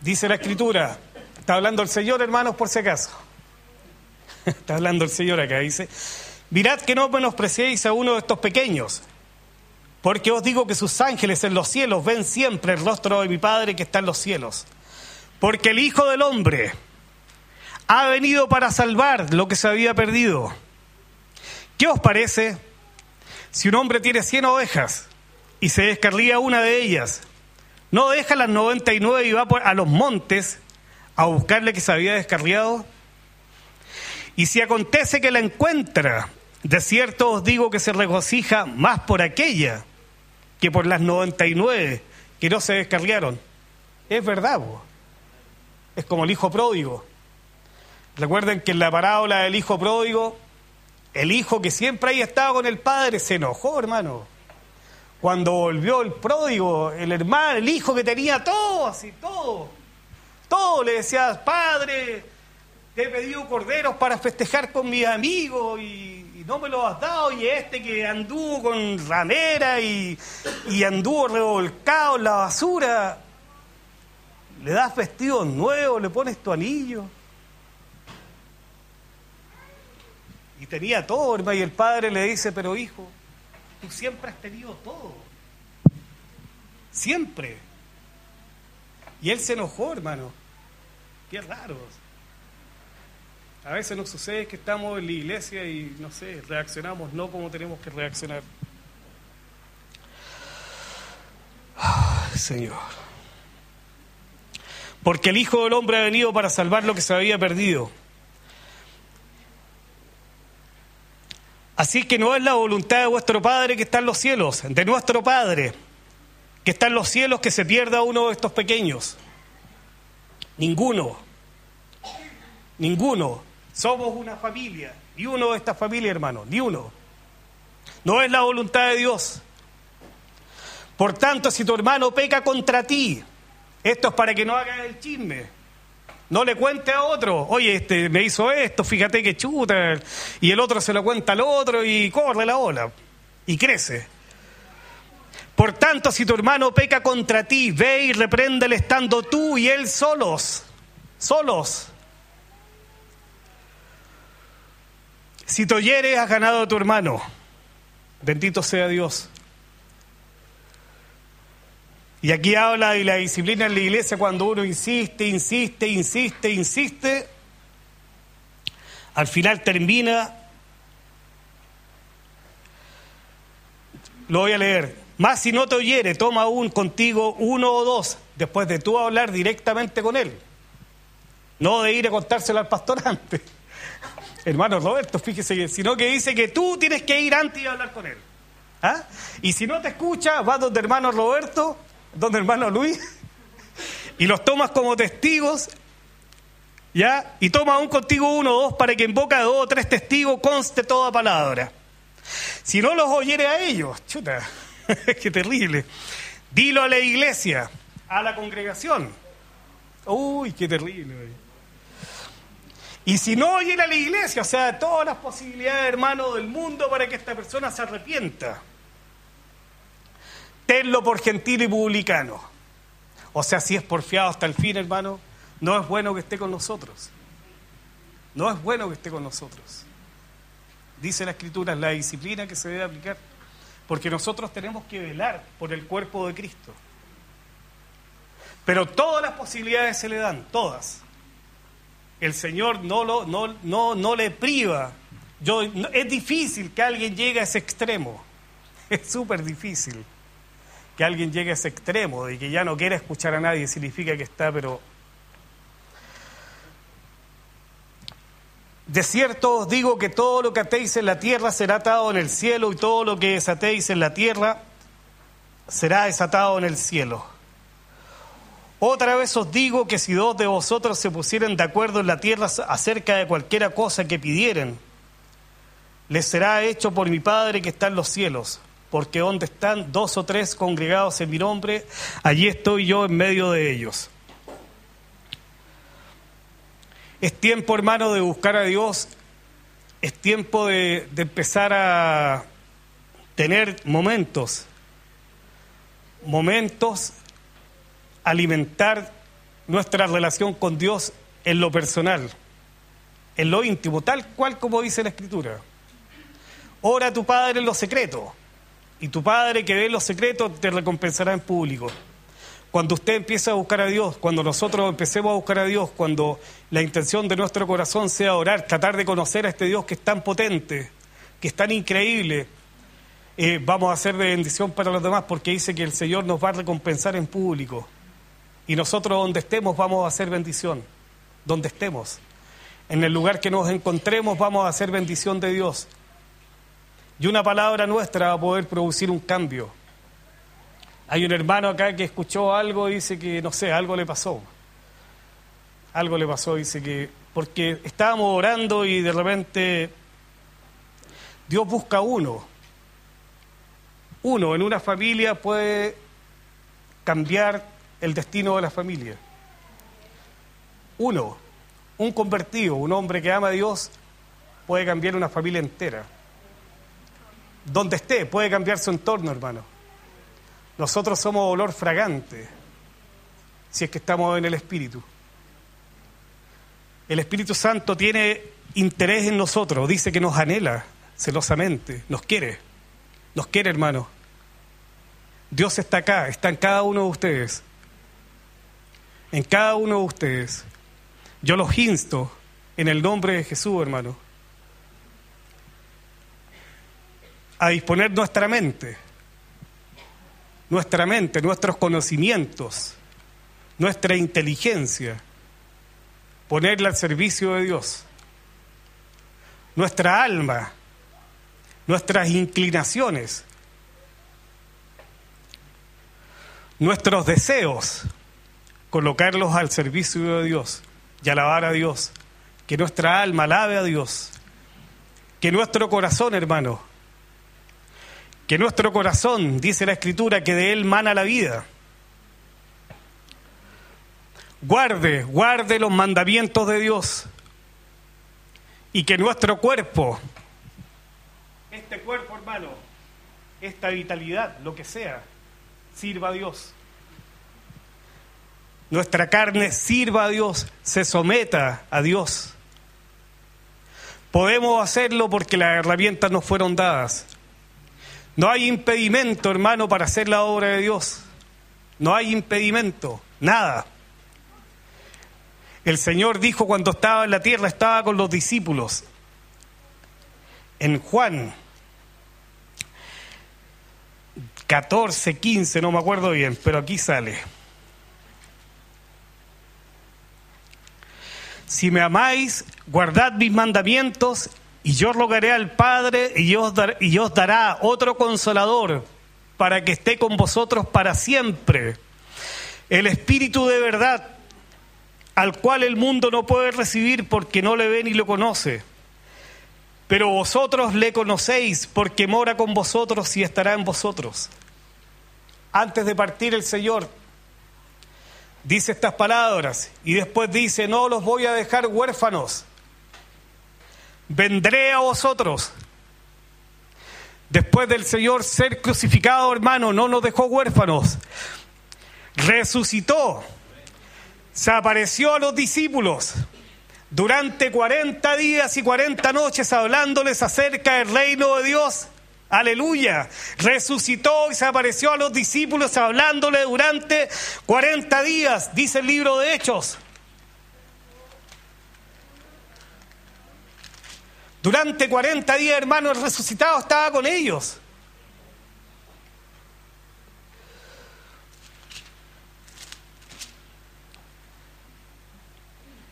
Dice la Escritura, está hablando el Señor, hermanos, por si acaso. Está hablando el Señor acá, dice: mirad que no menospreciéis a uno de estos pequeños, porque os digo que sus ángeles en los cielos ven siempre el rostro de mi Padre que está en los cielos. Porque el Hijo del Hombre ha venido para salvar lo que se había perdido. ¿Qué os parece si un hombre tiene 100 ovejas y se descarría una de ellas? ¿No deja las 99 y va a los montes a buscarle que se había descarriado? Y si acontece que la encuentra, de cierto os digo que se regocija más por aquella que por las 99 que no se descarriaron. Es verdad, es como el hijo pródigo. Recuerden que en la parábola del hijo pródigo, el hijo que siempre ahí estaba con el padre se enojó, hermano. Cuando volvió el pródigo, el hermano, el hijo que tenía todo, así, todo, le decía: padre, te he pedido corderos para festejar con mis amigos y no me los has dado, y este que anduvo con ramera y anduvo revolcado en la basura, le das vestidos nuevos, le pones tu anillo. Y tenía todo, hermano, y el padre le dice: pero hijo, tú siempre has tenido todo. Siempre. Y él se enojó, hermano. Qué raro. A veces nos sucede que estamos en la iglesia y, no sé, reaccionamos no como tenemos que reaccionar. Señor. Porque el Hijo del Hombre ha venido para salvar lo que se había perdido. Así que no es la voluntad de vuestro Padre que está en los cielos, de nuestro Padre que está en los cielos, que se pierda uno de estos pequeños. Ninguno. Somos una familia, ni uno de esta familia, hermano, ni uno. No es la voluntad de Dios. Por tanto, si tu hermano peca contra ti, esto es para que no hagas el chisme. No le cuente a otro: oye, me hizo esto, fíjate que chuta. Y el otro se lo cuenta al otro y corre la ola. Y crece. Por tanto, si tu hermano peca contra ti, ve y repréndele estando tú y él solos. Si te oyeres, has ganado a tu hermano. Bendito sea Dios. Y aquí habla de la disciplina en la iglesia cuando uno insiste. Al final termina. Lo voy a leer. Más si no te oyere, toma aún contigo uno o dos, después de tú hablar directamente con él. No de ir a contárselo al pastor antes. Hermano Roberto, fíjese, sino que dice que tú tienes que ir antes y hablar con él. ¿Ah? Y si no te escucha, vas donde hermano Roberto, donde hermano Luis, y los tomas como testigos, ¿ya? Y toma aún contigo uno o dos, para que en boca de 2 o 3 testigos conste toda palabra. Si no los oyere a ellos, chuta, qué terrible. Dilo a la iglesia, a la congregación. Uy, qué terrible. Y si no oyere a la iglesia, o sea, todas las posibilidades, hermano, del mundo para que esta persona se arrepienta. Tenlo por gentil y publicano. O sea, si es porfiado hasta el fin, hermano, no es bueno que esté con nosotros. No es bueno que esté con nosotros. Dice la Escritura, es la disciplina que se debe aplicar. Porque nosotros tenemos que velar por el cuerpo de Cristo. Pero todas las posibilidades se le dan, todas. El Señor no le priva. Es difícil que alguien llegue a ese extremo. Es súper difícil que alguien llegue a ese extremo de que ya no quiere escuchar a nadie. Significa que está, pero... De cierto os digo que todo lo que atéis en la tierra será atado en el cielo, y todo lo que desatéis en la tierra será desatado en el cielo. Otra vez os digo que si 2 de vosotros se pusieren de acuerdo en la tierra acerca de cualquiera cosa que pidieren, les será hecho por mi Padre que está en los cielos. Porque donde están 2 o 3 congregados en mi nombre, allí estoy yo en medio de ellos. Es tiempo, hermano, de buscar a Dios. Es tiempo de empezar a tener momentos, alimentar nuestra relación con Dios en lo personal, en lo íntimo, tal cual como dice la Escritura. Ora a tu Padre en lo secreto, y tu Padre que ve en lo secreto te recompensará en público. Cuando usted empiece a buscar a Dios, cuando nosotros empecemos a buscar a Dios, cuando la intención de nuestro corazón sea orar, tratar de conocer a este Dios que es tan potente, que es tan increíble, vamos a ser de bendición para los demás, porque dice que el Señor nos va a recompensar en público. Y nosotros donde estemos vamos a hacer bendición, donde estemos. En el lugar que nos encontremos vamos a hacer bendición de Dios. Y una palabra nuestra va a poder producir un cambio. Hay un hermano acá que escuchó algo y dice que, no sé, algo le pasó. Algo le pasó, dice que, porque estábamos orando y de repente Dios busca uno. Uno en una familia puede cambiar el destino de la familia. Uno, un convertido, un hombre que ama a Dios, puede cambiar una familia entera. Donde esté, puede cambiar su entorno, hermano. Nosotros somos olor fragante, si es que estamos en el Espíritu. El Espíritu Santo tiene interés en nosotros, dice que nos anhela celosamente, nos quiere, hermano. Dios está acá, está en cada uno de ustedes. En cada uno de ustedes. Yo los insto en el nombre de Jesús, hermano, a disponer nuestra mente, nuestros conocimientos, nuestra inteligencia, ponerla al servicio de Dios, nuestra alma, nuestras inclinaciones, nuestros deseos, colocarlos al servicio de Dios y alabar a Dios, que nuestra alma alabe a Dios, que nuestro corazón, hermano, que nuestro corazón, dice la Escritura, que de él mana la vida. Guarde los mandamientos de Dios y que nuestro cuerpo, este cuerpo, hermano, esta vitalidad, lo que sea, sirva a Dios. Nuestra carne sirva a Dios, se someta a Dios. Podemos hacerlo porque las herramientas nos fueron dadas. No hay impedimento, hermano, para hacer la obra de Dios. No hay impedimento, nada. El Señor dijo cuando estaba en la tierra, estaba con los discípulos. En Juan 14, 15, no me acuerdo bien, pero aquí sale. Si me amáis, guardad mis mandamientos, y yo rogaré al Padre, y os dará otro consolador, para que esté con vosotros para siempre. El Espíritu de verdad, al cual el mundo no puede recibir porque no le ve ni lo conoce. Pero vosotros le conocéis porque mora con vosotros y estará en vosotros. Antes de partir el Señor dice estas palabras y después dice: no los voy a dejar huérfanos, vendré a vosotros. Después del Señor ser crucificado, hermano, no nos dejó huérfanos, resucitó, se apareció a los discípulos durante 40 días y 40 noches hablándoles acerca del reino de Dios. Aleluya. Resucitó y se apareció a los discípulos hablándoles durante 40 días, dice el libro de Hechos. Durante 40 días, hermano, el resucitado estaba con ellos.